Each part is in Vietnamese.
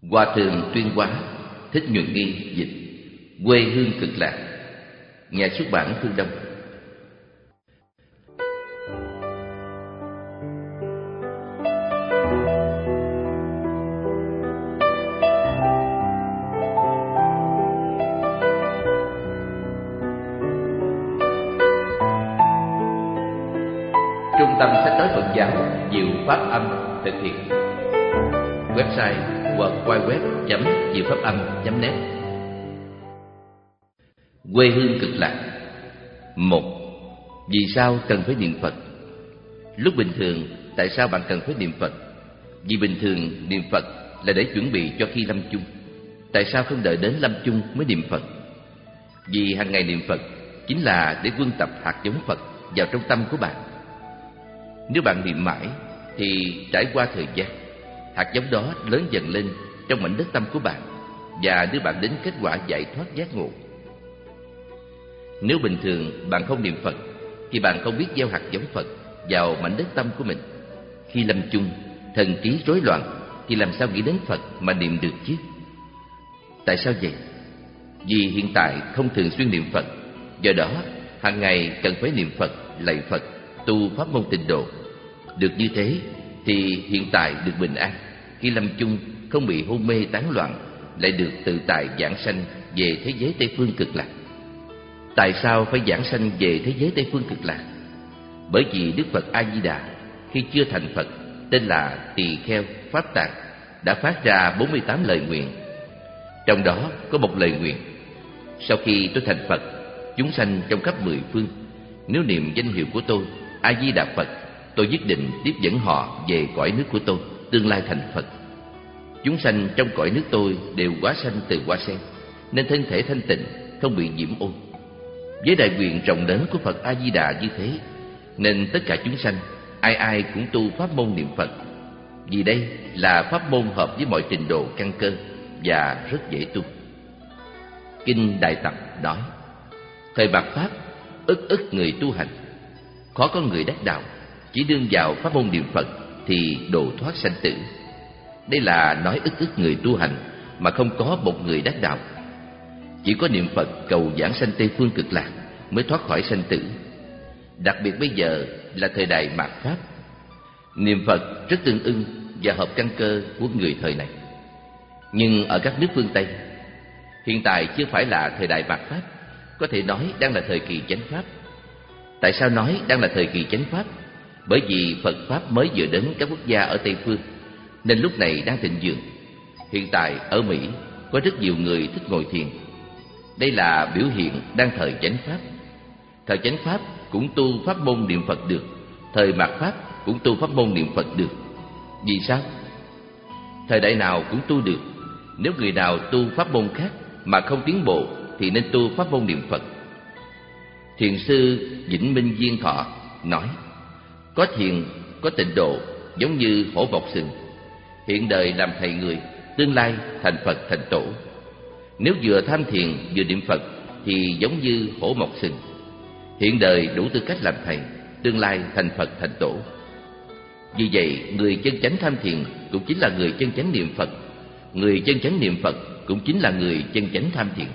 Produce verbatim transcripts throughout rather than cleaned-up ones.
Hòa thượng Tuyên Hóa, Thích Nhuận Nghi dịch. Quê hương cực lạc. Nhà xuất bản Phương Đông. Trung tâm sách nói Phật giáo Diệu Pháp Âm thực hiện. Website w w w chấm diệu pháp âm chấm net. Quê hương cực lạc. Một. Vì sao cần phải niệm Phật? Lúc bình thường, tại sao bạn cần phải niệm Phật? Vì bình thường niệm Phật là để chuẩn bị cho khi lâm chung. Tại sao không đợi đến lâm chung mới niệm Phật? Vì hàng ngày niệm Phật chính là để quân tập hạt giống Phật vào trong tâm của bạn. Nếu bạn niệm mãi thì trải qua thời gian, hạt giống đó lớn dần lên trong mảnh đất tâm của bạn và đưa bạn đến kết quả giải thoát giác ngộ. Nếu bình thường bạn không niệm Phật thì bạn không biết gieo hạt giống Phật vào mảnh đất tâm của mình. Khi lâm chung, thần trí rối loạn thì làm sao nghĩ đến Phật mà niệm được chứ? Tại sao vậy? Vì hiện tại không thường xuyên niệm Phật, do đó hàng ngày cần phải niệm Phật, lạy Phật, tu pháp môn tịnh độ. Được như thế thì hiện tại được bình an, khi lâm chung không bị hôn mê tán loạn, lại được tự tại giảng sanh về thế giới Tây phương cực lạc. Tại sao phải giảng sanh về thế giới Tây phương cực lạc? Bởi vì Đức Phật A Di Đà khi chưa thành Phật, tên là Tỳ Kheo Pháp Tạng, đã phát ra bốn mươi tám lời nguyện. Trong đó có một lời nguyện: sau khi tôi thành Phật, chúng sanh trong khắp mười phương nếu niệm danh hiệu của tôi A Di Đà Phật, tôi nhất định tiếp dẫn họ về cõi nước của tôi, tương lai thành Phật. Chúng sanh trong cõi nước tôi đều hóa sanh từ hoa sen, nên thân thể thanh tịnh, không bị nhiễm ô. Với đại nguyện rộng lớn của Phật A Di Đà như thế, nên tất cả chúng sanh ai ai cũng tu pháp môn niệm Phật. Vì đây là pháp môn hợp với mọi trình độ căn cơ và rất dễ tu. Kinh Đại Tập nói: thời mạt Pháp, ức ức người tu hành, khó có người đắc đạo, chỉ đương vào pháp môn niệm Phật thì độ thoát sanh tử. Đây là nói ức ức người tu hành mà không có một người đắc đạo. Chỉ có niệm Phật cầu giảng sanh Tây phương cực lạc mới thoát khỏi sanh tử. Đặc biệt bây giờ là thời đại mạt Pháp, niệm Phật rất tương ưng và hợp căn cơ của người thời này. Nhưng ở các nước phương Tây, hiện tại chưa phải là thời đại mạt Pháp, có thể nói đang là thời kỳ chánh Pháp. Tại sao nói đang là thời kỳ chánh Pháp? Bởi vì Phật Pháp mới vừa đến các quốc gia ở Tây phương, nên lúc này đang thịnh vượng. Hiện tại ở Mỹ có rất nhiều người thích ngồi thiền. Đây là biểu hiện đang thời chánh Pháp. Thời chánh Pháp cũng tu pháp môn niệm Phật được, thời mạt Pháp cũng tu pháp môn niệm Phật được. Vì sao? Thời đại nào cũng tu được. Nếu người nào tu pháp môn khác mà không tiến bộ thì nên tu pháp môn niệm Phật. Thiền sư Vĩnh Minh Viên Thọ nói: có thiền, có tịnh độ, giống như hổ mọc sừng. Hiện đời làm thầy người, tương lai thành Phật thành tổ. Nếu vừa tham thiền vừa niệm Phật thì giống như hổ mọc sừng. Hiện đời đủ tư cách làm thầy, tương lai thành Phật thành tổ. Vì vậy, người chân chánh tham thiền cũng chính là người chân chánh niệm Phật. Người chân chánh niệm Phật cũng chính là người chân chánh tham thiền.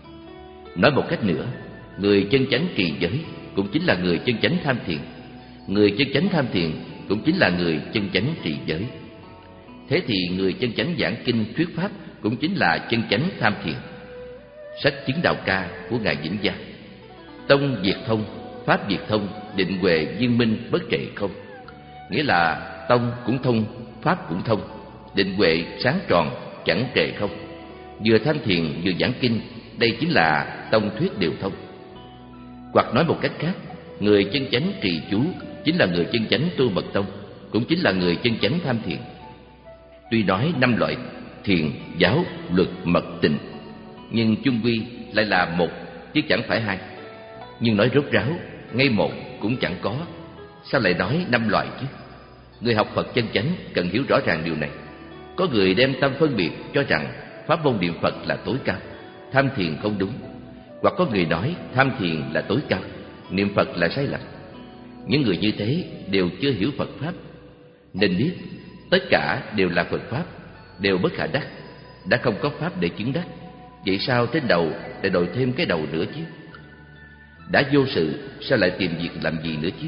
Nói một cách nữa, người chân chánh trì giới cũng chính là người chân chánh tham thiền. Người chân chánh tham thiền cũng chính là người chân chánh trì giới. Thế thì người chân chánh giảng kinh thuyết pháp cũng chính là chân chánh tham thiền. Sách Chứng Đạo Ca của Ngài Vĩnh Gia: tông diệt thông, pháp diệt thông, định huệ viên minh bất trệ không. Nghĩa là tông cũng thông, pháp cũng thông, định huệ sáng tròn chẳng trệ không. Vừa tham thiền vừa giảng kinh, đây chính là tông thuyết đều thông. Hoặc nói một cách khác, người chân chánh trì chú chính là người chân chánh tu mật tông, cũng chính là người chân chánh tham thiền. Tuy nói năm loại thiền, giáo, luật, mật, tịnh, nhưng chung quy lại là một chứ chẳng phải hai. Nhưng nói rốt ráo, ngay một cũng chẳng có, sao lại nói năm loại chứ? Người học Phật chân chánh cần hiểu rõ ràng điều này. Có người đem tâm phân biệt cho rằng pháp môn niệm Phật là tối cao, tham thiền không đúng. Hoặc có người nói tham thiền là tối cao, niệm Phật là sai lầm. Những người như thế đều chưa hiểu Phật Pháp. Nên biết tất cả đều là Phật Pháp, đều bất khả đắc, đã không có pháp để chứng đắc, vậy sao trên đầu lại đội thêm cái đầu nữa chứ? Đã vô sự, sao lại tìm việc làm gì nữa chứ?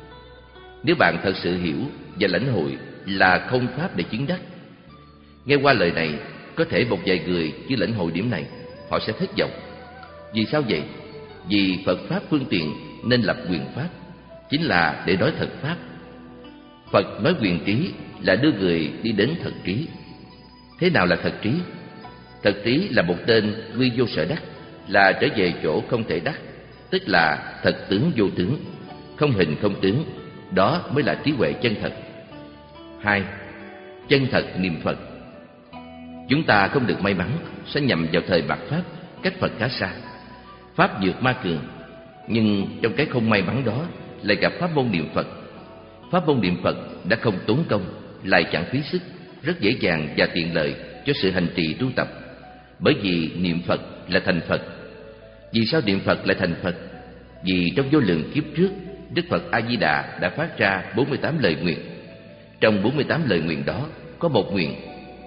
Nếu bạn thật sự hiểu và lãnh hội là không pháp để chứng đắc, nghe qua lời này, có thể một vài người chưa lãnh hội điểm này, họ sẽ thất vọng. Vì sao vậy? Vì Phật Pháp phương tiện nên lập quyền Pháp, chính là để nói thật Pháp. Phật nói quyền trí là đưa người đi đến thật trí. Thế nào là thật trí? Thật trí là một tên quy vô sở đắc, là trở về chỗ không thể đắc, tức là thật tướng vô tướng, không hình không tướng. Đó mới là trí huệ chân thật. Hai, chân thật niệm Phật. Chúng ta không được may mắn sẽ nhầm vào thời mạt Pháp, cách Phật khá xa. Pháp vượt ma cường, nhưng trong cái không may mắn đó lại gặp pháp môn niệm Phật. Pháp môn niệm Phật đã không tốn công, lại chẳng phí sức, rất dễ dàng và tiện lợi cho sự hành trì tu tập. Bởi vì niệm Phật là thành Phật. Vì sao niệm Phật lại thành Phật? Vì trong vô lượng kiếp trước, Đức Phật A Di Đà đã phát ra bốn mươi tám lời nguyện. Trong bốn mươi tám lời nguyện đó có một nguyện: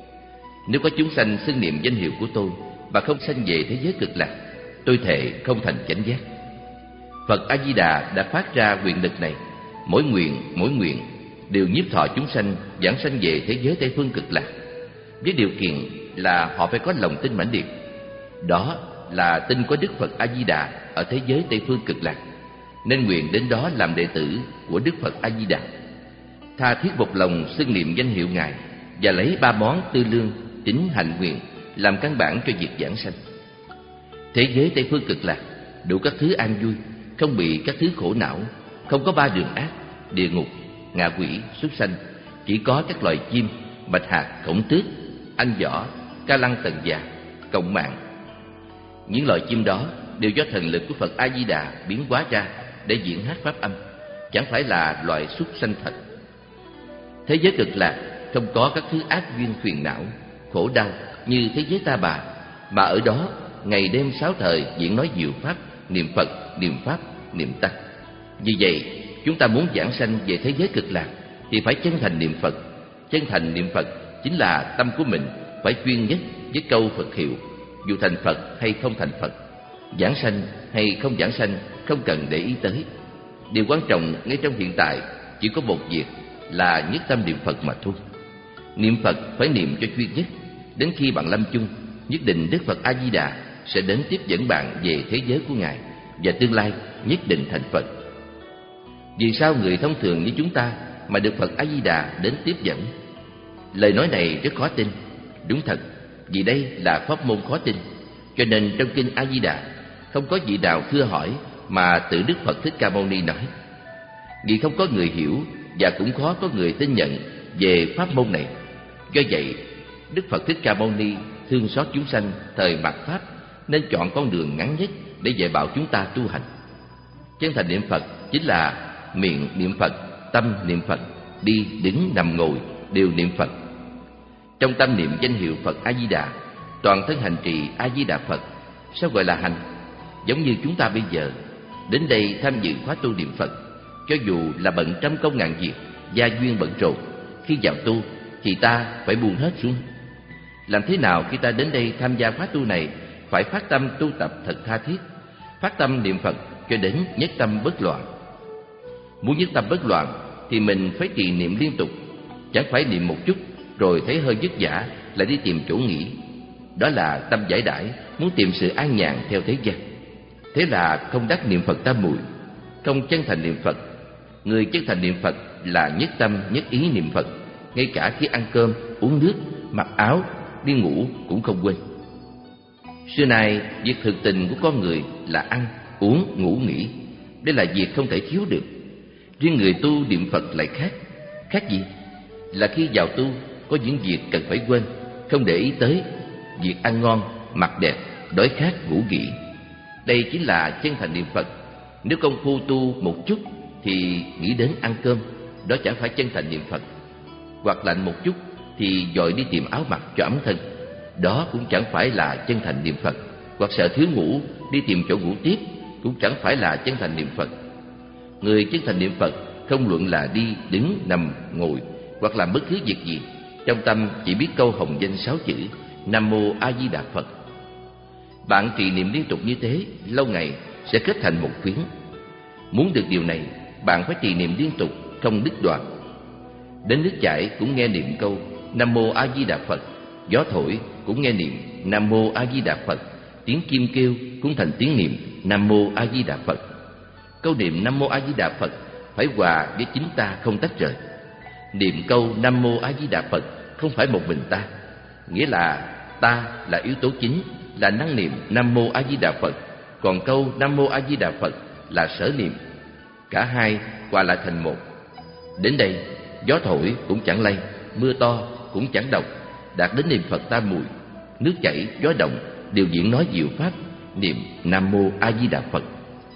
nếu có chúng sanh xưng niệm danh hiệu của tôi và không sanh về thế giới cực lạc, tôi thệ không thành chánh giác. Phật A Di Đà đã phát ra quyền lực này. Mỗi nguyện, mỗi nguyện đều nhiếp thọ chúng sanh vãng sanh về thế giới Tây phương cực lạc, với điều kiện là họ phải có lòng tin mãnh liệt. Đó là tin có Đức Phật A Di Đà ở thế giới Tây phương cực lạc, nên nguyện đến đó làm đệ tử của Đức Phật A Di Đà, tha thiết một lòng xưng niệm danh hiệu Ngài và lấy ba món tư lương, tín, hạnh, nguyện làm căn bản cho việc giảng sanh. Thế giới Tây phương cực lạc đủ các thứ an vui, không bị các thứ khổ não, không có ba đường ác, địa ngục, ngạ quỷ, súc sanh, chỉ có các loài chim, bạch hạc, khổng tước, anh võ, ca lăng tần già, cộng mạng. Những loài chim đó đều do thần lực của Phật A Di Đà biến hóa ra để diễn hát pháp âm, chẳng phải là loại súc sanh thật. Thế giới cực lạc không có các thứ ác duyên phiền não, khổ đau như thế giới ta bà, mà ở đó ngày đêm sáu thời diễn nói diệu pháp, niệm Phật, niệm Pháp, niệm Tăng. Vì vậy, chúng ta muốn giảng sanh về thế giới cực lạc thì phải chân thành niệm Phật. Chân thành niệm Phật chính là tâm của mình phải chuyên nhất với câu Phật hiệu, dù thành Phật hay không thành Phật, giảng sanh hay không giảng sanh không cần để ý tới. Điều quan trọng ngay trong hiện tại chỉ có một việc là nhất tâm niệm Phật mà thôi. Niệm Phật phải niệm cho chuyên nhất, đến khi bạn lâm chung, nhất định Đức Phật A Di Đà sẽ đến tiếp dẫn bạn về thế giới của Ngài, và tương lai nhất định thành Phật. Vì sao người thông thường như chúng ta mà được Phật A Di Đà đến tiếp dẫn? Lời nói này rất khó tin. Đúng thật, vì đây là pháp môn khó tin, cho nên trong kinh A Di Đà không có vị nào thưa hỏi mà tự Đức Phật Thích Ca Mâu Ni nói. Vì không có người hiểu và cũng khó có người tin nhận về pháp môn này. Do vậy, Đức Phật Thích Ca Mâu Ni thương xót chúng sanh thời mạt Pháp nên chọn con đường ngắn nhất để dạy bảo chúng ta tu hành. Chân thành niệm Phật chính là miệng niệm Phật, tâm niệm Phật, đi đứng nằm ngồi đều niệm Phật. Trong tâm niệm danh hiệu Phật A Di Đà, toàn thân hành trì A Di Đà Phật. Sao gọi là hành? Giống như chúng ta bây giờ đến đây tham dự khóa tu niệm Phật, cho dù là bận trăm công ngàn việc, gia duyên bận rộn, khi vào tu thì ta phải buông hết xuống. Làm thế nào khi ta đến đây tham gia khóa tu này phải phát tâm tu tập thật tha thiết, phát tâm niệm Phật cho đến nhất tâm bất loạn. Muốn nhất tâm bất loạn thì mình phải trì niệm liên tục, chẳng phải niệm một chút rồi thấy hơi vất vả lại đi tìm chỗ nghỉ. Đó là tâm giải đãi, muốn tìm sự an nhàn theo thế gian. Thế là không đắc niệm Phật tam muội, không chân thành niệm Phật. Người chân thành niệm Phật là nhất tâm nhất ý niệm Phật, ngay cả khi ăn cơm, uống nước, mặc áo, đi ngủ cũng không quên. Xưa nay, việc thực tình của con người là ăn, uống, ngủ, nghỉ. Đây là việc không thể thiếu được. Riêng người tu niệm Phật lại khác. Khác gì? Là khi vào tu, có những việc cần phải quên, không để ý tới. Việc ăn ngon, mặc đẹp, đói khát, ngủ nghỉ. Đây chính là chân thành niệm Phật. Nếu công phu tu một chút thì nghĩ đến ăn cơm, đó chẳng phải chân thành niệm Phật. Hoặc lạnh một chút thì vội đi tìm áo mặc cho ấm thân, đó cũng chẳng phải là chân thành niệm Phật. Hoặc sợ thiếu ngủ, đi tìm chỗ ngủ tiếp, cũng chẳng phải là chân thành niệm Phật. Người chân thành niệm Phật không luận là đi, đứng, nằm, ngồi hoặc làm bất cứ việc gì, trong tâm chỉ biết câu hồng danh sáu chữ, Nam Mô A Di Đà Phật. Bạn trì niệm liên tục như thế, lâu ngày sẽ kết thành một phiến. Muốn được điều này, bạn phải trì niệm liên tục, không đứt đoạn. Đến nước chảy cũng nghe niệm câu Nam Mô A Di Đà Phật, gió thổi cũng nghe niệm Nam Mô A Di Đà Phật, tiếng chim kêu cũng thành tiếng niệm Nam Mô A Di Đà Phật. Câu niệm Nam Mô A Di Đà Phật phải hòa với chính ta không tách rời. Niệm câu Nam Mô A Di Đà Phật không phải một mình ta, nghĩa là ta là yếu tố chính, là năng niệm Nam Mô A Di Đà Phật, còn câu Nam Mô A Di Đà Phật là sở niệm. Cả hai hòa lại thành một. Đến đây, gió thổi cũng chẳng lay, mưa to cũng chẳng động, đạt đến niệm Phật tam muội. Nước chảy, gió động đều diễn nói diệu pháp niệm Nam Mô A Di Đà Phật.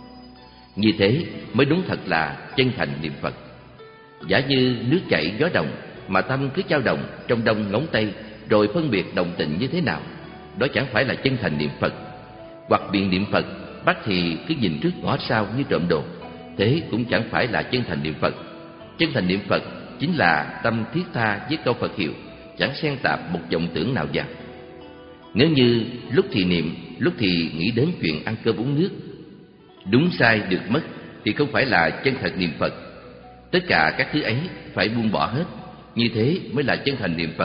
Như thế mới đúng thật là chân thành niệm Phật. Giả như nước chảy gió động mà tâm cứ dao động trong đông ngón tay, rồi phân biệt động tịnh như thế nào, đó chẳng phải là chân thành niệm Phật. Hoặc biện niệm Phật, bắt thì cứ nhìn trước ngó sau như trộm đồ, thế cũng chẳng phải là chân thành niệm Phật. Chân thành niệm Phật chính là tâm thiết tha với câu Phật hiệu, chẳng xen tạp một vọng tưởng nào vào. Nếu như lúc thì niệm, lúc thì nghĩ đến chuyện ăn cơm uống nước, đúng sai được mất, thì không phải là chân thật niệm Phật. Tất cả các thứ ấy phải buông bỏ hết, như thế mới là chân thành niệm Phật.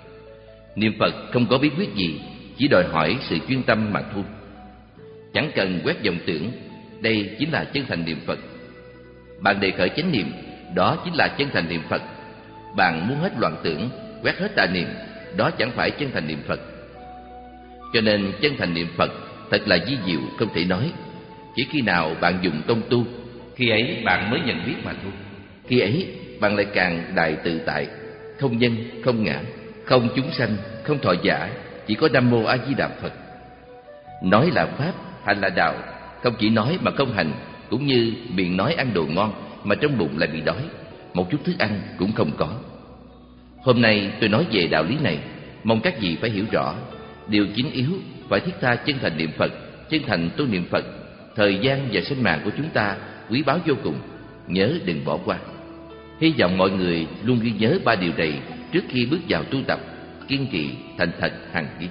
Niệm Phật không có bí quyết gì, chỉ đòi hỏi sự chuyên tâm mà thôi. Chẳng cần quét vọng tưởng, đây chính là chân thành niệm Phật. Bạn đề khởi chánh niệm, đó chính là chân thành niệm Phật. Bạn muốn hết loạn tưởng, quét hết tà niệm, đó chẳng phải chân thành niệm Phật. Cho nên chân thành niệm Phật thật là vi diệu không thể nói. Chỉ khi nào bạn dùng công tu, khi ấy bạn mới nhận biết mà thôi. Khi ấy bạn lại càng đại tự tại, không nhân, không ngã, không chúng sanh, không thọ giả, chỉ có Nam Mô A Di Đà Phật. Nói là pháp, hành là đạo, không chỉ nói mà không hành, cũng như miệng nói ăn đồ ngon mà trong bụng lại bị đói, một chút thức ăn cũng không có. Hôm nay tôi nói về đạo lý này, mong các vị phải hiểu rõ. Điều chính yếu phải thiết tha chân thành niệm Phật, chân thành tu niệm Phật. Thời gian và sinh mạng của chúng ta quý báu vô cùng, nhớ đừng bỏ qua. Hy vọng mọi người luôn ghi nhớ ba điều này trước khi bước vào tu tập, kiên trì, thành thật hằng ghi.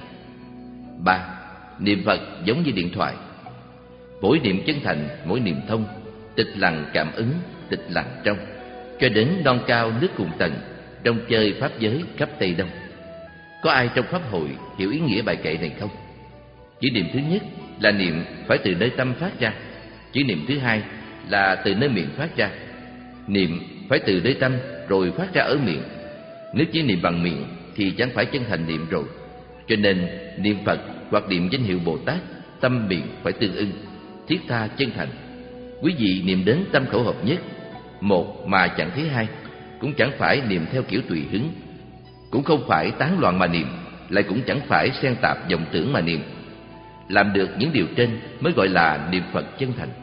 Ba, niệm Phật giống như điện thoại. Mỗi niệm chân thành, mỗi niệm thông, tịch lặng cảm ứng, tịch lặng trong, cho đến non cao nước cùng tầng, trong chơi pháp giới khắp Tây Đông. Có ai trong pháp hội hiểu ý nghĩa bài kệ này không? Chữ niệm thứ nhất là niệm phải từ nơi tâm phát ra. Chữ niệm thứ hai là từ nơi miệng phát ra. Niệm phải từ nơi tâm rồi phát ra ở miệng. Nếu chỉ niệm bằng miệng thì chẳng phải chân thành niệm rồi. Cho nên niệm Phật hoặc niệm danh hiệu Bồ Tát, tâm miệng phải tương ưng, thiết tha chân thành. Quý vị niệm đến tâm khẩu hợp nhất, một mà chẳng thấy hai, cũng chẳng phải niệm theo kiểu tùy hứng, cũng không phải tán loạn mà niệm, lại cũng chẳng phải xen tạp vọng tưởng mà niệm. Làm được những điều trên mới gọi là niệm Phật chân thành.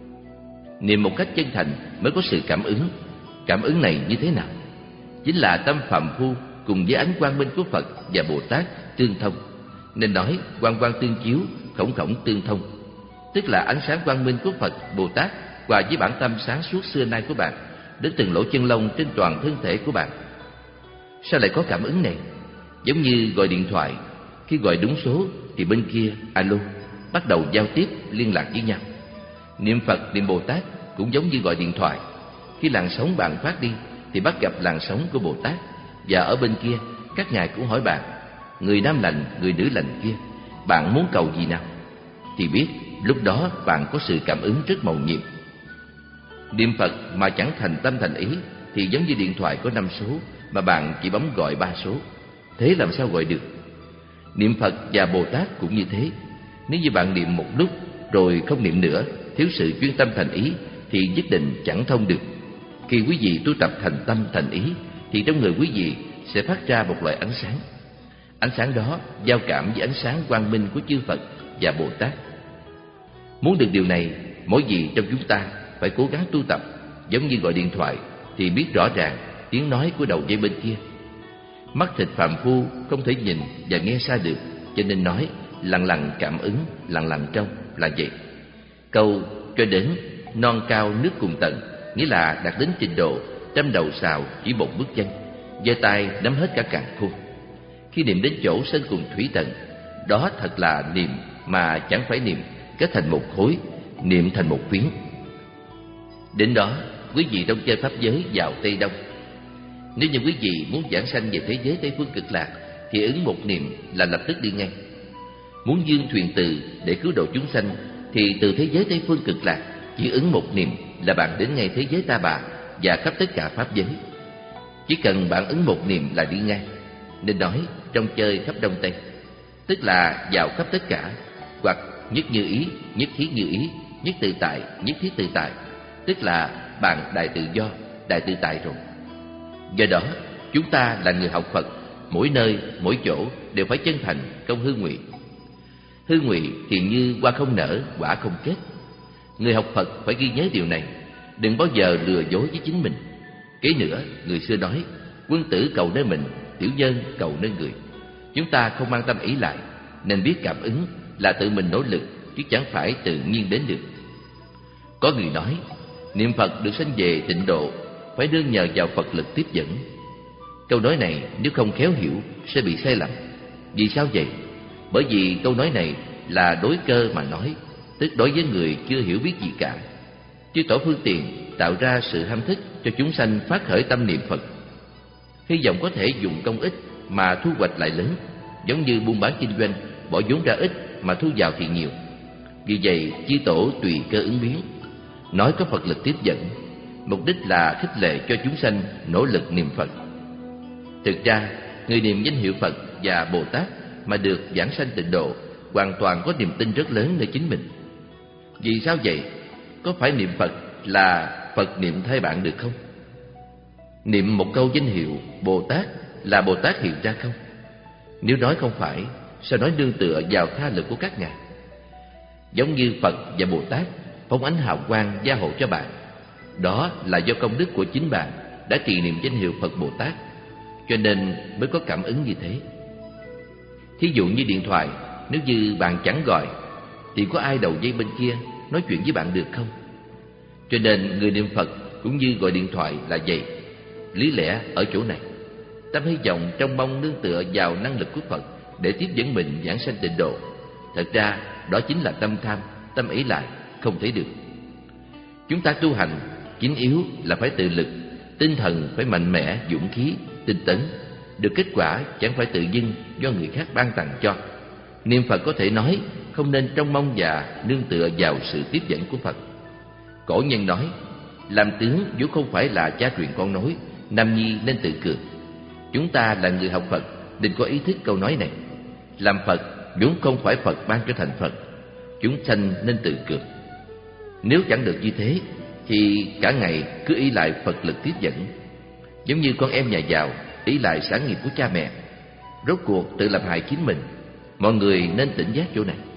Niệm một cách chân thành mới có sự cảm ứng. Cảm ứng này như thế nào? Chính là tâm phàm phu cùng với ánh quang minh của Phật và Bồ Tát tương thông. Nên nói quang quang tương chiếu, khổng khổng tương thông. Tức là ánh sáng quang minh của Phật, Bồ Tát hòa với bản tâm sáng suốt xưa nay của bạn, đến từng lỗ chân lông trên toàn thân thể của bạn. Sao lại có cảm ứng này? Giống như gọi điện thoại, khi gọi đúng số thì bên kia alo, bắt đầu giao tiếp liên lạc với nhau. Niệm Phật, niệm Bồ Tát cũng giống như gọi điện thoại. Khi làn sóng bạn phát đi thì bắt gặp làn sóng của Bồ Tát, và ở bên kia các ngài cũng hỏi bạn, người nam lành, người nữ lành kia, bạn muốn cầu gì nào? Thì biết lúc đó bạn có sự cảm ứng rất mầu nhiệm. Niệm Phật mà chẳng thành tâm thành ý thì giống như điện thoại có năm số mà bạn chỉ bấm gọi ba số. Thế làm sao gọi được? Niệm Phật và Bồ Tát cũng như thế. Nếu như bạn niệm một lúc rồi không niệm nữa, thiếu sự chuyên tâm thành ý thì nhất định chẳng thông được. Khi quý vị tu tập thành tâm thành ý thì trong người quý vị sẽ phát ra một loại ánh sáng. Ánh sáng đó giao cảm với ánh sáng quang minh của chư Phật và Bồ Tát. Muốn được điều này, mỗi vị trong chúng ta phải cố gắng tu tập. Giống như gọi điện thoại thì biết rõ ràng tiếng nói của đầu dây bên kia. Mắt thịt phàm phu không thể nhìn và nghe xa được, cho nên nói lặng lặng cảm ứng, lặng lặng trong là vậy. Câu cho đến non cao nước cùng tận nghĩa là đạt đến trình độ trăm đầu sào chỉ một bước chân, giơ tay nắm hết cả càn khôn. Khi niệm đến chỗ sơn cùng thủy tận, đó thật là niệm mà chẳng phải niệm kết thành một khối, niệm thành một phiến. Đến đó, quý vị đông chơi pháp giới vào Tây Đông. Nếu như quý vị muốn giảng sanh về thế giới Tây Phương Cực Lạc thì ứng một niệm là lập tức đi ngay. Muốn dương thuyền từ để cứu độ chúng sanh thì từ thế giới Tây Phương Cực Lạc chỉ ứng một niệm là bạn đến ngay thế giới Ta Bà và khắp tất cả pháp giới. Chỉ cần bạn ứng một niệm là đi ngay. Nên nói trong chơi khắp Đông Tây, tức là vào khắp tất cả, hoặc nhất như ý, nhất thiết như ý, nhất tự tại, nhất thiết tự tại, tức là bạn đại tự do, đại tự tại rồi. Do đó, chúng ta là người học Phật, mỗi nơi, mỗi chỗ đều phải chân thành công hư nguyện. Hư nguyện thì như hoa không nở, quả không kết. Người học Phật phải ghi nhớ điều này, đừng bao giờ lừa dối với chính mình. Kế nữa, người xưa nói, quân tử cầu nơi mình, tiểu nhân cầu nơi người. Chúng ta không mang tâm ý lại, nên biết cảm ứng là tự mình nỗ lực, chứ chẳng phải tự nhiên đến được. Có người nói, niệm Phật được sanh về tịnh độ phải nương nhờ vào Phật lực tiếp dẫn. Câu nói này nếu không khéo hiểu sẽ bị sai lầm. Vì sao vậy? Bởi vì câu nói này là đối cơ mà nói, tức đối với người chưa hiểu biết gì cả. Chư Tổ phương tiện tạo ra sự ham thích cho chúng sanh phát khởi tâm niệm Phật, hy vọng có thể dùng công ít mà thu hoạch lại lớn, giống như buôn bán kinh doanh, bỏ vốn ra ít mà thu vào thì nhiều. Vì vậy, chư Tổ tùy cơ ứng biến, nói có Phật lực tiếp dẫn, mục đích là khích lệ cho chúng sanh nỗ lực niệm Phật. Thực ra, người niệm danh hiệu Phật và Bồ Tát mà được giảng sanh tịnh độ hoàn toàn có niềm tin rất lớn nơi chính mình. Vì sao vậy? Có phải niệm Phật là Phật niệm thay bạn được không? Niệm một câu danh hiệu Bồ Tát là Bồ Tát hiện ra không? Nếu nói không phải, sao nói nương tựa vào tha lực của các ngài? Giống như Phật và Bồ Tát phóng ánh hào quang gia hộ cho bạn, đó là do công đức của chính bạn đã trì niệm danh hiệu Phật Bồ Tát, cho nên mới có cảm ứng như thế. Thí dụ như điện thoại, nếu như bạn chẳng gọi thì có ai đầu dây bên kia nói chuyện với bạn được không? Cho nên người niệm Phật cũng như gọi điện thoại là vậy. Lý lẽ ở chỗ này, tâm hy vọng trong mong nương tựa vào năng lực của Phật để tiếp dẫn mình giảng sanh tịnh độ. Thật ra đó chính là tâm tham, tâm ý lại, không thấy được. Chúng ta tu hành chính yếu là phải tự lực, tinh thần phải mạnh mẽ, dũng khí, tinh tấn. Được kết quả chẳng phải tự dưng do người khác ban tặng cho. Niệm Phật có thể nói không nên trông mong và nương tựa vào sự tiếp dẫn của Phật. Cổ nhân nói, làm tướng vốn không phải là cha truyền con nối, nam nhi nên tự cường. Chúng ta là người học Phật nên có ý thức câu nói này. Làm Phật vốn không phải Phật ban cho thành Phật, chúng sanh nên tự cường. Nếu chẳng được như thế thì cả ngày cứ ý lại Phật lực tiếp dẫn, giống như con em nhà giàu ý lại sản nghiệp của cha mẹ, rốt cuộc tự làm hại chính mình. Mọi người nên tỉnh giác chỗ này.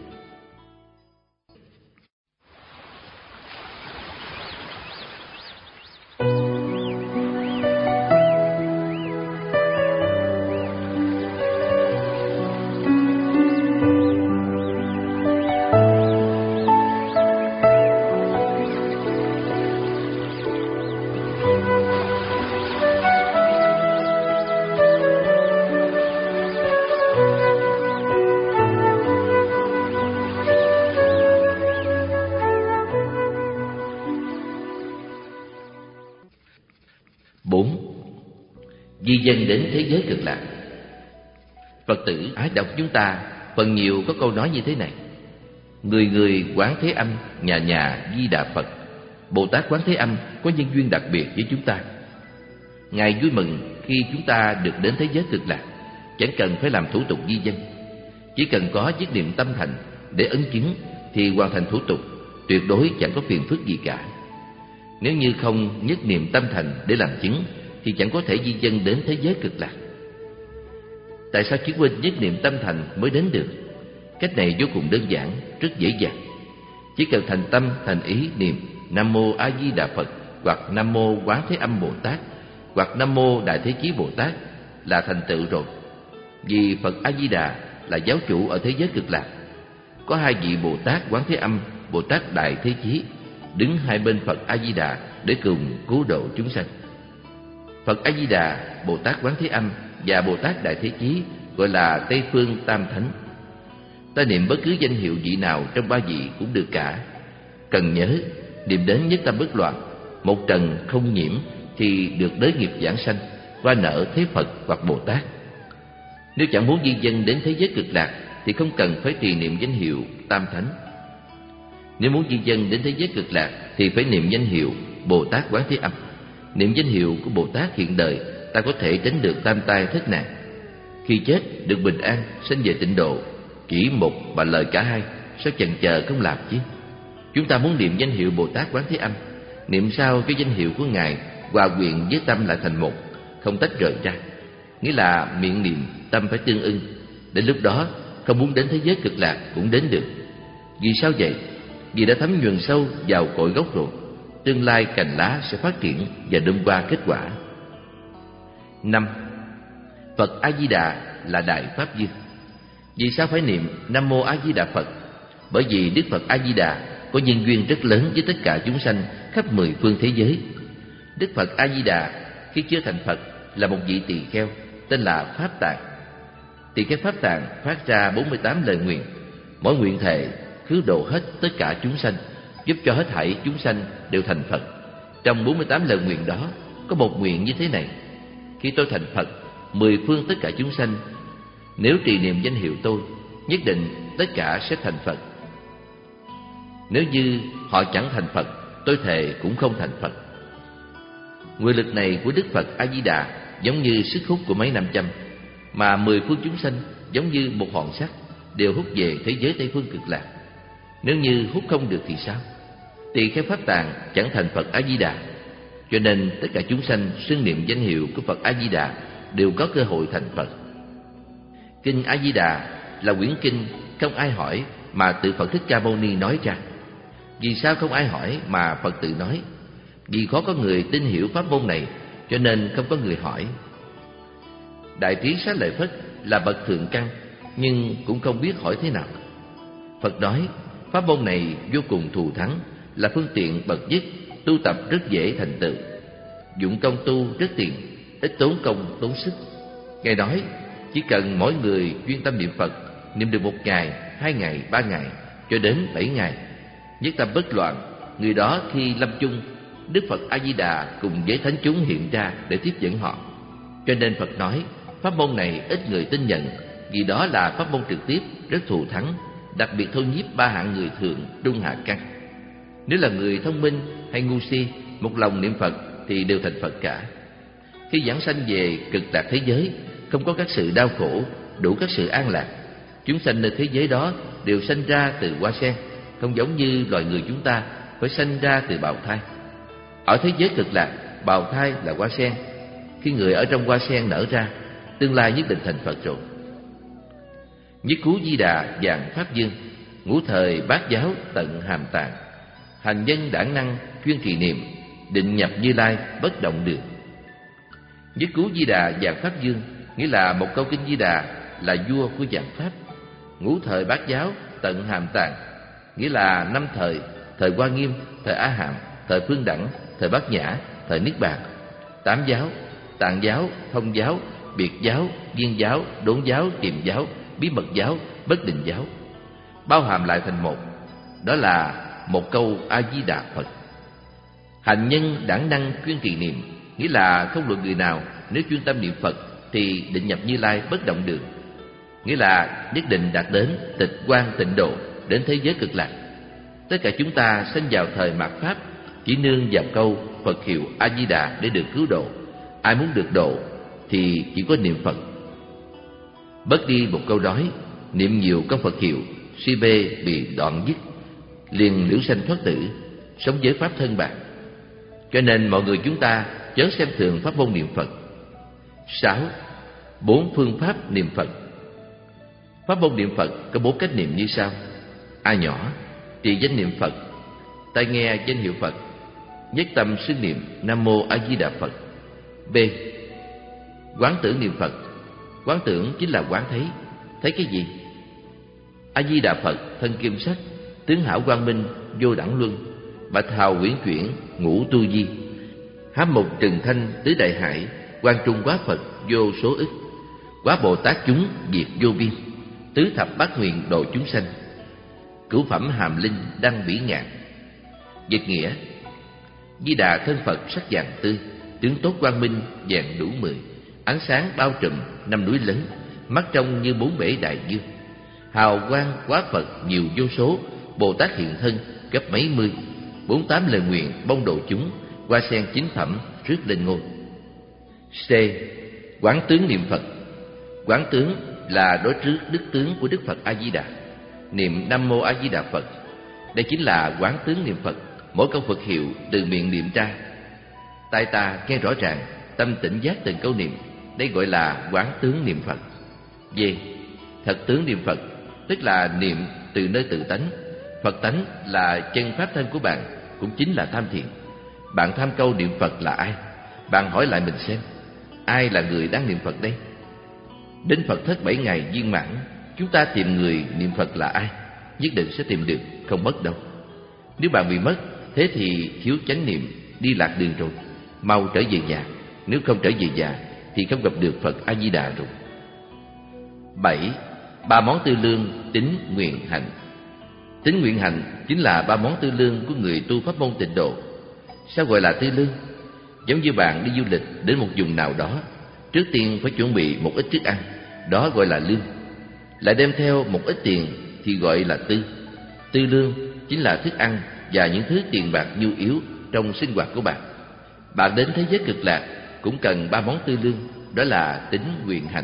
Bốn, di dân đến thế giới cực lạc. Phật tử Ái đọc chúng ta phần nhiều có câu nói như thế này: người người Quán Thế Âm, nhà nhà Di Đà Phật. Bồ Tát Quán Thế Âm có nhân duyên đặc biệt với chúng ta. Ngài vui mừng khi chúng ta được đến thế giới cực lạc, chẳng cần phải làm thủ tục di dân, chỉ cần có nhất niệm tâm thành để ấn chứng thì hoàn thành thủ tục, tuyệt đối chẳng có phiền phức gì cả. Nếu như không nhất niệm tâm thành để làm chứng thì chẳng có thể di dân đến thế giới cực lạc. Tại sao chỉ quên nhất niệm tâm thành mới đến được? Cách này vô cùng đơn giản, rất dễ dàng. Chỉ cần thành tâm thành ý niệm Nam Mô A Di Đà Phật, hoặc Nam Mô Quán Thế Âm Bồ Tát, hoặc Nam Mô Đại Thế Chí Bồ Tát là thành tựu rồi. Vì Phật A Di Đà là giáo chủ ở thế giới cực lạc. Có hai vị Bồ Tát Quán Thế Âm, Bồ Tát Đại Thế Chí đứng hai bên Phật A Di Đà để cùng cứu độ chúng sanh. Phật A Di Đà, Bồ Tát Quán Thế Âm và Bồ Tát Đại Thế Chí gọi là Tây Phương Tam Thánh. Ta niệm bất cứ danh hiệu vị nào trong ba vị cũng được cả. Cần nhớ, niệm đến nhất tâm bất loạn, một trần không nhiễm thì được đới nghiệp giảng sanh, qua nở thế Phật hoặc Bồ Tát. Nếu chẳng muốn di dân đến thế giới cực lạc thì không cần phải trì niệm danh hiệu Tam Thánh. Nếu muốn di dân đến thế giới cực lạc thì phải niệm danh hiệu Bồ Tát Quán Thế Âm. Niệm danh hiệu của Bồ Tát hiện đời, ta có thể tránh được tam tai thất nạn. Khi chết được bình an, sanh về tịnh độ. Chỉ một và lời cả hai, sao chần chờ không làm chứ? Chúng ta muốn niệm danh hiệu Bồ Tát Quán Thế Âm, niệm sao cho danh hiệu của Ngài hòa quyện với tâm lại thành một, không tách rời ra. Nghĩa là miệng niệm, tâm phải tương ưng. Đến lúc đó, không muốn đến thế giới cực lạc cũng đến được. Vì sao vậy? Vì đã thấm nhuần sâu vào cội gốc rồi. Tương lai cành lá sẽ phát triển và đơm qua kết quả. Năm. Phật A Di Đà là Đại Pháp Dương. Vì sao phải niệm Nam Mô A Di Đà Phật? Bởi vì Đức Phật A Di Đà có nhân duyên rất lớn với tất cả chúng sanh khắp mười phương thế giới. Đức Phật A Di Đà khi chưa thành Phật là một vị tỳ kheo tên là Pháp Tạng. Tỳ kheo Pháp Tạng phát ra bốn mươi tám lời nguyện, mỗi nguyện thệ khứ độ hết tất cả chúng sanh, giúp cho hết thảy chúng sanh đều thành Phật. Trong bốn mươi tám lời nguyện đó có một nguyện như thế này: khi tôi thành Phật, mười phương tất cả chúng sanh nếu trì niệm danh hiệu tôi, nhất định tất cả sẽ thành Phật. Nếu như họ chẳng thành Phật, tôi thề cũng không thành Phật. Nguyện lực này của Đức Phật A Di Đà giống như sức hút của mấy nam châm, mà mười phương chúng sanh giống như một hòn sắt đều hút về thế giới Tây Phương Cực Lạc. Nếu như hút không được thì sao? Tỳ kheo Pháp Tạng chẳng thành Phật A Di Đà, cho nên tất cả chúng sanh xưng niệm danh hiệu của Phật A Di Đà đều có cơ hội thành Phật. Kinh A Di Đà là quyển kinh không ai hỏi mà tự Phật Thích Ca Mâu Ni nói ra. Vì sao không ai hỏi mà Phật tự nói? Vì khó có người tin hiểu pháp môn này, cho nên không có người hỏi. Đại trí Xá Lợi Phất là bậc thượng căn, nhưng cũng không biết hỏi thế nào. Phật nói pháp môn này vô cùng thù thắng, là phương tiện bậc nhất, tu tập rất dễ thành tựu, dụng công tu rất tiện, ít tốn công tốn sức. Ngài nói chỉ cần mỗi người chuyên tâm niệm Phật, niệm được một ngày, hai ngày, ba ngày, cho đến bảy ngày, nhất tâm bất loạn, người đó khi lâm chung, Đức Phật A Di Đà cùng với thánh chúng hiện ra để tiếp dẫn họ. Cho nên Phật nói pháp môn này ít người tin nhận, vì đó là pháp môn trực tiếp, rất thù thắng, đặc biệt thâu nhiếp ba hạng người thượng, trung, hạ căn. Nếu là người thông minh hay ngu si, một lòng niệm Phật thì đều thành Phật cả. Khi giảng sanh về cực lạc thế giới, không có các sự đau khổ, đủ các sự an lạc. Chúng sanh nơi thế giới đó đều sanh ra từ hoa sen, không giống như loài người chúng ta phải sanh ra từ bào thai. Ở thế giới cực lạc, bào thai là hoa sen. Khi người ở trong hoa sen nở ra, tương lai nhất định thành Phật rồi. Nhất Cú Di Đà dạng Pháp Dương, ngũ thời bát giáo tận hàm tạng, hành nhân đản năng chuyên trì niệm, định nhập Như Lai bất động đường. Nhất Cú Di Đà dạng Pháp Dương nghĩa là một câu kinh Di Đà là vua của dạng Pháp. Ngũ thời bát giáo tận hàm tạng nghĩa là năm thời: thời Hoa Nghiêm, thời A Hàm, thời Phương Đẳng, thời Bát Nhã, thời Niết Bàn. Tám giáo: Tạng giáo, Thông giáo, Biệt giáo, Viên giáo, Đốn giáo, Tiềm giáo, Bí mật giáo, Bất định giáo, bao hàm lại thành một. Đó là một câu A Di Đà Phật. Hành nhân đản năng chuyên trì niệm nghĩa là không luận người nào nếu chuyên tâm niệm Phật thì định nhập Như Lai bất động đường, nghĩa là nhất định đạt đến tịch quan tịnh độ, đến thế giới cực lạc. Tất cả chúng ta sinh vào thời mạt Pháp chỉ nương vào câu Phật hiệu A Di Đà để được cứu độ. Ai muốn được độ thì chỉ có niệm Phật. Bớt đi một câu nói, niệm nhiều câu Phật hiệu, si bê bị đoạn dứt, liền liễu sanh thoát tử, sống với pháp thân bạn. Cho nên mọi người chúng ta chớ xem thường pháp môn niệm Phật. Sáu. Bốn phương pháp niệm Phật. Pháp môn niệm Phật có bốn cách niệm như sau: A nhỏ, trì danh niệm Phật, tai nghe danh hiệu Phật, nhất tâm xưng niệm Nam Mô A Di Đà Phật. B. Quán tưởng niệm Phật. Quán tưởng chính là quán thấy. Thấy cái gì? A Di Đà Phật thân kim sắc, tướng hảo quang minh, vô đẳng luân, bạch hào quyển chuyển, ngũ tu di, hám mục trừng thanh tứ đại hải, quan trung quá Phật vô số ức. Quá Bồ Tát chúng diệt vô biên, tứ thập bát nguyện độ chúng sanh, cửu phẩm hàm linh đăng bỉ ngạn. Dịch nghĩa: Di Đà thân Phật sắc vàng tươi, tướng tốt quang minh vàng đủ mười, ánh sáng bao trùm năm núi lớn, mắt trong như bốn bể đại dương. Hào quang quá Phật nhiều vô số, Bồ Tát hiện thân gấp mấy mươi, bốn tám lời nguyện bông độ chúng, hoa sen chín phẩm rước lên ngôi. C. Quán tướng niệm Phật. Quán tướng là đối trước đức tướng của Đức Phật A Di Đà. Niệm Nam Mô A Di Đà Phật, đây chính là quán tướng niệm Phật. Mỗi câu Phật hiệu từ miệng niệm ra, tai ta nghe rõ ràng, tâm tỉnh giác từng câu niệm, đây gọi là quán tướng niệm Phật. D. Thật tướng niệm Phật, tức là niệm từ nơi tự tánh. Phật tánh là chân pháp thân của bạn, cũng chính là tham thiền. Bạn tham câu niệm Phật là ai? Bạn hỏi lại mình xem, ai là người đang niệm Phật đây? Đến Phật thất bảy ngày viên mãn, chúng ta tìm người niệm Phật là ai? Nhất định sẽ tìm được, không mất đâu. Nếu bạn bị mất, thế thì thiếu chánh niệm, đi lạc đường rồi, mau trở về nhà. Nếu không trở về nhà thì không gặp được Phật A Di Đà rồi. Bảy. Ba món tư lương tín nguyện hạnh. Tín nguyện hạnh chính là ba món tư lương của người tu pháp môn Tịnh độ. Sao gọi là tư lương? Giống như bạn đi du lịch đến một vùng nào đó, trước tiên phải chuẩn bị một ít thức ăn, đó gọi là lương. Lại đem theo một ít tiền thì gọi là tư. Tư lương chính là thức ăn và những thứ tiền bạc nhu yếu trong sinh hoạt của bạn. Bạn đến thế giới cực lạc cũng cần ba món tư lương, đó là tín nguyện hạnh.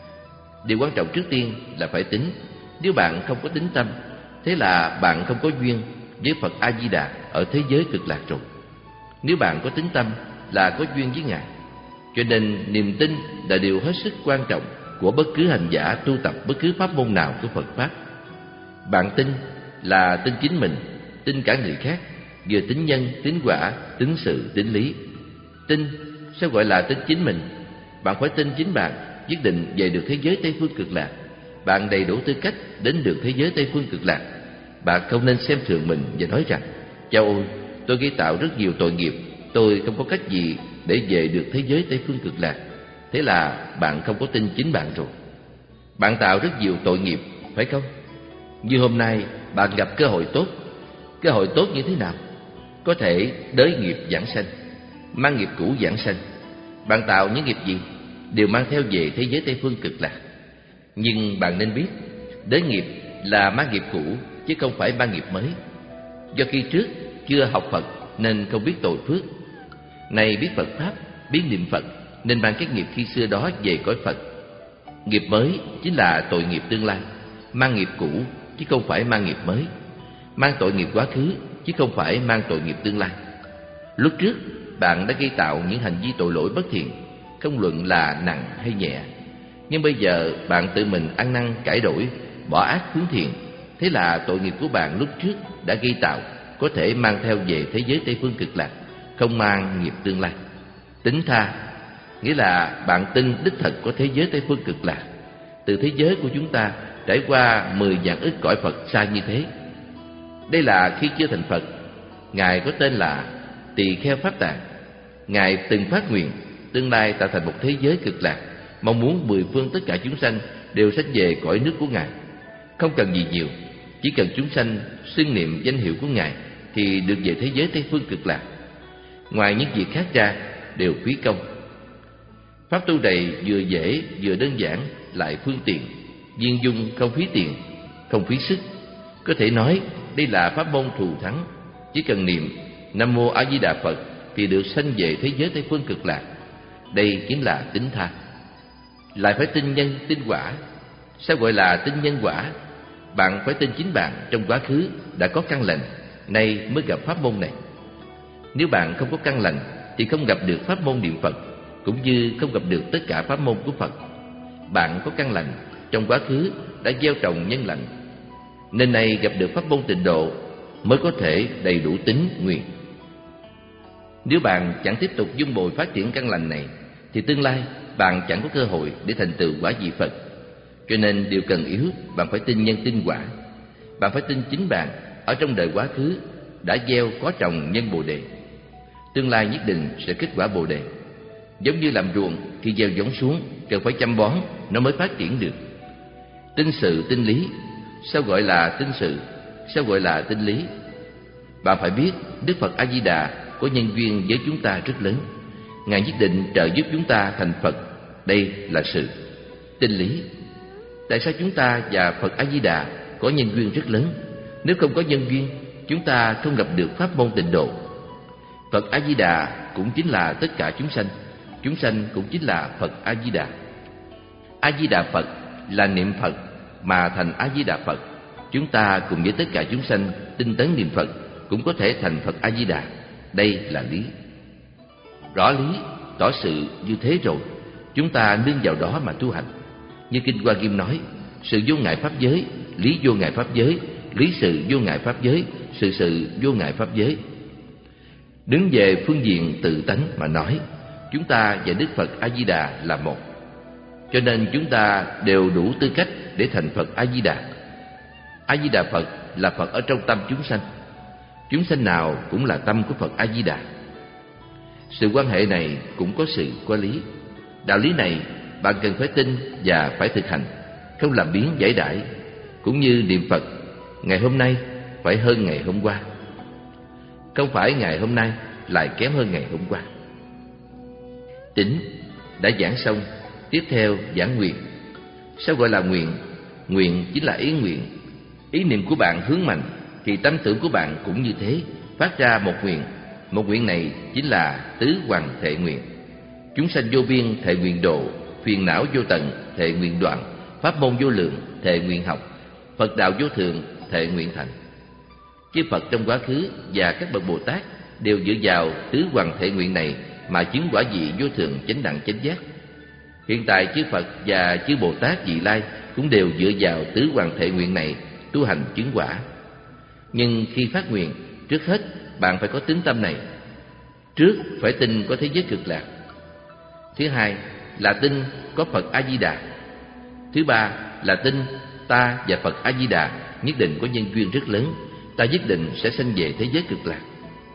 Điều quan trọng trước tiên là phải tín. Nếu bạn không có tín tâm, thế là bạn không có duyên với Phật A Di Đà ở thế giới cực lạc rồi. Nếu bạn có tín tâm là có duyên với Ngài. Cho nên niềm tin là điều hết sức quan trọng của bất cứ hành giả tu tập bất cứ pháp môn nào của Phật pháp. Bạn tin là tin chính mình, tin cả người khác, vừa tín nhân, tín quả, tín sự, tín lý. Tin sao gọi là tin chính mình? Bạn phải tin chính bạn nhất định về được thế giới Tây phương cực lạc. Bạn đầy đủ tư cách đến được thế giới Tây phương cực lạc. Bạn không nên xem thường mình và nói rằng: Chao ôi, tôi gây tạo rất nhiều tội nghiệp, tôi không có cách gì để về được thế giới Tây phương cực lạc. Thế là bạn không có tin chính bạn rồi. Bạn tạo rất nhiều tội nghiệp, phải không? Như hôm nay bạn gặp cơ hội tốt. Cơ hội tốt như thế nào? Có thể đới nghiệp giảng sanh, mang nghiệp cũ giảng sanh. Bạn tạo những nghiệp gì? Đều mang theo về thế giới Tây phương cực lạc. Nhưng bạn nên biết, đới nghiệp là mang nghiệp cũ chứ không phải mang nghiệp mới. Do khi trước chưa học Phật nên không biết tội phước, nay biết Phật pháp, biết niệm Phật nên mang các nghiệp khi xưa đó về cõi Phật. Nghiệp mới chính là tội nghiệp tương lai, mang nghiệp cũ chứ không phải mang nghiệp mới, mang tội nghiệp quá khứ chứ không phải mang tội nghiệp tương lai. Lúc trước bạn đã gây tạo những hành vi tội lỗi bất thiện, không luận là nặng hay nhẹ. Nhưng bây giờ bạn tự mình ăn năn cải đổi, bỏ ác hướng thiện. Thế là tội nghiệp của bạn lúc trước đã gây tạo có thể mang theo về thế giới Tây phương cực lạc, không mang nghiệp tương lai. Tín tha nghĩa là bạn tin đích thật có thế giới Tây phương cực lạc. Từ thế giới của chúng ta trải qua mười vạn ức cõi Phật xa như thế. Đây là khi chưa thành Phật, Ngài có tên là Tỳ Kheo Pháp Tạng. Ngài từng phát nguyện tương lai tạo thành một thế giới cực lạc, mong muốn mười phương tất cả chúng sanh đều sanh về cõi nước của Ngài. Không cần gì nhiều, chỉ cần chúng sanh xưng niệm danh hiệu của Ngài thì được về thế giới Tây phương cực lạc. Ngoài những việc khác ra đều phí công. Pháp tu này vừa dễ vừa đơn giản lại phương tiện, viên dung không phí tiền, không phí sức. Có thể nói đây là pháp môn thù thắng. Chỉ cần niệm Nam Mô A Di Đà Phật thì được sanh về thế giới Tây phương cực lạc. Đây chính là tín tha. Lại phải tin nhân tin quả. Sao gọi là tin nhân quả? Bạn phải tin chính bạn trong quá khứ đã có căn lành, nay mới gặp pháp môn này. Nếu bạn không có căn lành thì không gặp được pháp môn niệm Phật, cũng như không gặp được tất cả pháp môn của Phật. Bạn có căn lành, trong quá khứ đã gieo trồng nhân lành, nên nay gặp được pháp môn Tịnh độ mới có thể đầy đủ tín nguyện. Nếu bạn chẳng tiếp tục dung bồi phát triển căn lành này thì tương lai bạn chẳng có cơ hội để thành tựu quả vị Phật. Cho nên điều cần yếu, bạn phải tin nhân tin quả. Bạn phải tin chính bạn ở trong đời quá khứ đã gieo có trồng nhân Bồ đề, tương lai nhất định sẽ kết quả Bồ đề. Giống như làm ruộng, khi gieo giống xuống, cần phải chăm bón, nó mới phát triển được. Tinh sự tinh lý. Sao gọi là tinh sự? Sao gọi là tinh lý? Bạn phải biết, Đức Phật A-di-đà có nhân duyên với chúng ta rất lớn. Ngài nhất định trợ giúp chúng ta thành Phật. Đây là sự tinh lý. Tại sao chúng ta và Phật A-di-đà có nhân duyên rất lớn? Nếu không có nhân duyên, chúng ta không gặp được pháp môn tịnh độ. Phật A-di-đà cũng chính là tất cả chúng sanh. Chúng sanh cũng chính là Phật A-di-đà. A-di-đà Phật là niệm Phật mà thành A-di-đà Phật. Chúng ta cùng với tất cả chúng sanh tinh tấn niệm Phật cũng có thể thành Phật A-di-đà. Đây là lý. Rõ lý, tỏ sự như thế rồi, chúng ta nương vào đó mà tu hành. Như Kinh Hoa Nghiêm nói, sự vô ngại pháp giới, lý vô ngại pháp giới, lý sự vô ngại pháp giới, sự sự vô ngại pháp giới. Đứng về phương diện tự tánh mà nói, chúng ta và Đức Phật A-di-đà là một. Cho nên chúng ta đều đủ tư cách để thành Phật A-di-đà. A-di-đà Phật là Phật ở trong tâm chúng sanh. Chúng sanh nào cũng là tâm của Phật A-di-đà. Sự quan hệ này cũng có sự có lý. Đạo lý này bạn cần phải tin và phải thực hành, không làm biến giải đãi. Cũng như niệm Phật, ngày hôm nay phải hơn ngày hôm qua, không phải ngày hôm nay lại kém hơn ngày hôm qua. Tính đã giảng xong, tiếp theo giảng nguyện. Sao gọi là nguyện? Nguyện chính là ý nguyện. Ý niệm của bạn hướng mạnh thì tâm tưởng của bạn cũng như thế, phát ra một nguyện. Một nguyện này chính là tứ hoằng thệ nguyện. Chúng sanh vô biên thệ nguyện độ, phiền não vô tận thệ nguyện đoạn, pháp môn vô lượng thệ nguyện học, Phật đạo vô thượng thệ nguyện thành. Chư Phật trong quá khứ và các bậc Bồ Tát đều dựa vào tứ hoằng thệ nguyện này mà chứng quả vị vô thượng chánh đẳng chánh giác. Hiện tại chư Phật và chư Bồ Tát vị lai cũng đều dựa vào tứ hoằng thệ nguyện này tu hành chứng quả. Nhưng khi phát nguyện, trước hết bạn phải có tính tâm này. Trước phải tin có thế giới cực lạc. Thứ hai là tin có Phật A-di-đà. Thứ ba là tin ta và Phật A-di-đà nhất định có nhân duyên rất lớn, ta nhất định sẽ sanh về thế giới cực lạc.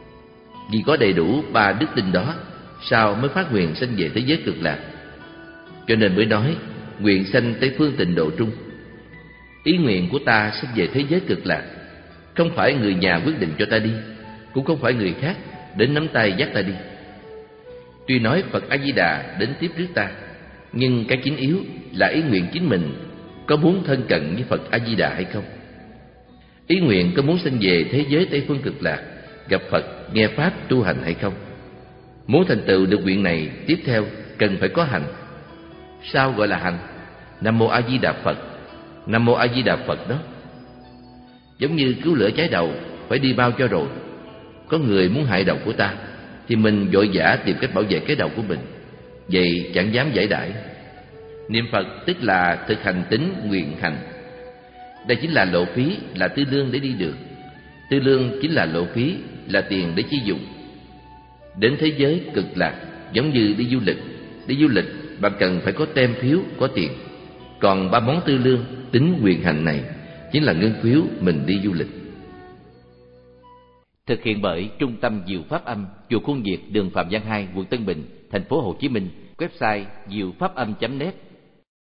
Vì có đầy đủ ba đức tin đó, sao mới phát nguyện sanh về thế giới cực lạc? Cho nên mới nói nguyện sanh Tây phương tịnh độ trung. Ý nguyện của ta sanh về thế giới cực lạc, không phải người nhà quyết định cho ta đi, cũng không phải người khác đến nắm tay dắt ta đi. Tuy nói Phật A-di-đà đến tiếp trước ta, nhưng cái chính yếu là ý nguyện chính mình có muốn thân cận với Phật A-di-đà hay không. Ý nguyện có muốn sanh về thế giới Tây phương cực lạc, gặp Phật, nghe Pháp, tu hành hay không. Muốn thành tựu được nguyện này, tiếp theo cần phải có hành. Sao gọi là hành? Nam mô A Di Đà Phật. Nam mô A Di Đà Phật đó. Giống như cứu lửa cháy đầu, phải đi bao cho rồi. Có người muốn hại đầu của ta thì mình vội vã tìm cách bảo vệ cái đầu của mình, vậy chẳng dám giải đãi. Niệm Phật tức là thực hành tính nguyện hành. Đây chính là lộ phí, là tư lương để đi đường. Tư lương chính là lộ phí, là tiền để chi dụng. Đến thế giới cực lạc giống như đi du lịch. Đi du lịch bạn cần phải có tem phiếu, có tiền. Còn ba món tư lương, tính nguyện hành này chính là ngân phiếu mình đi du lịch. Thực hiện bởi Trung tâm Diệu Pháp Âm, chùa Khuôn Việt, đường Phạm Văn hai, quận Tân Bình, thành phố Hồ Chí Minh. Website diệu pháp âm chấm net.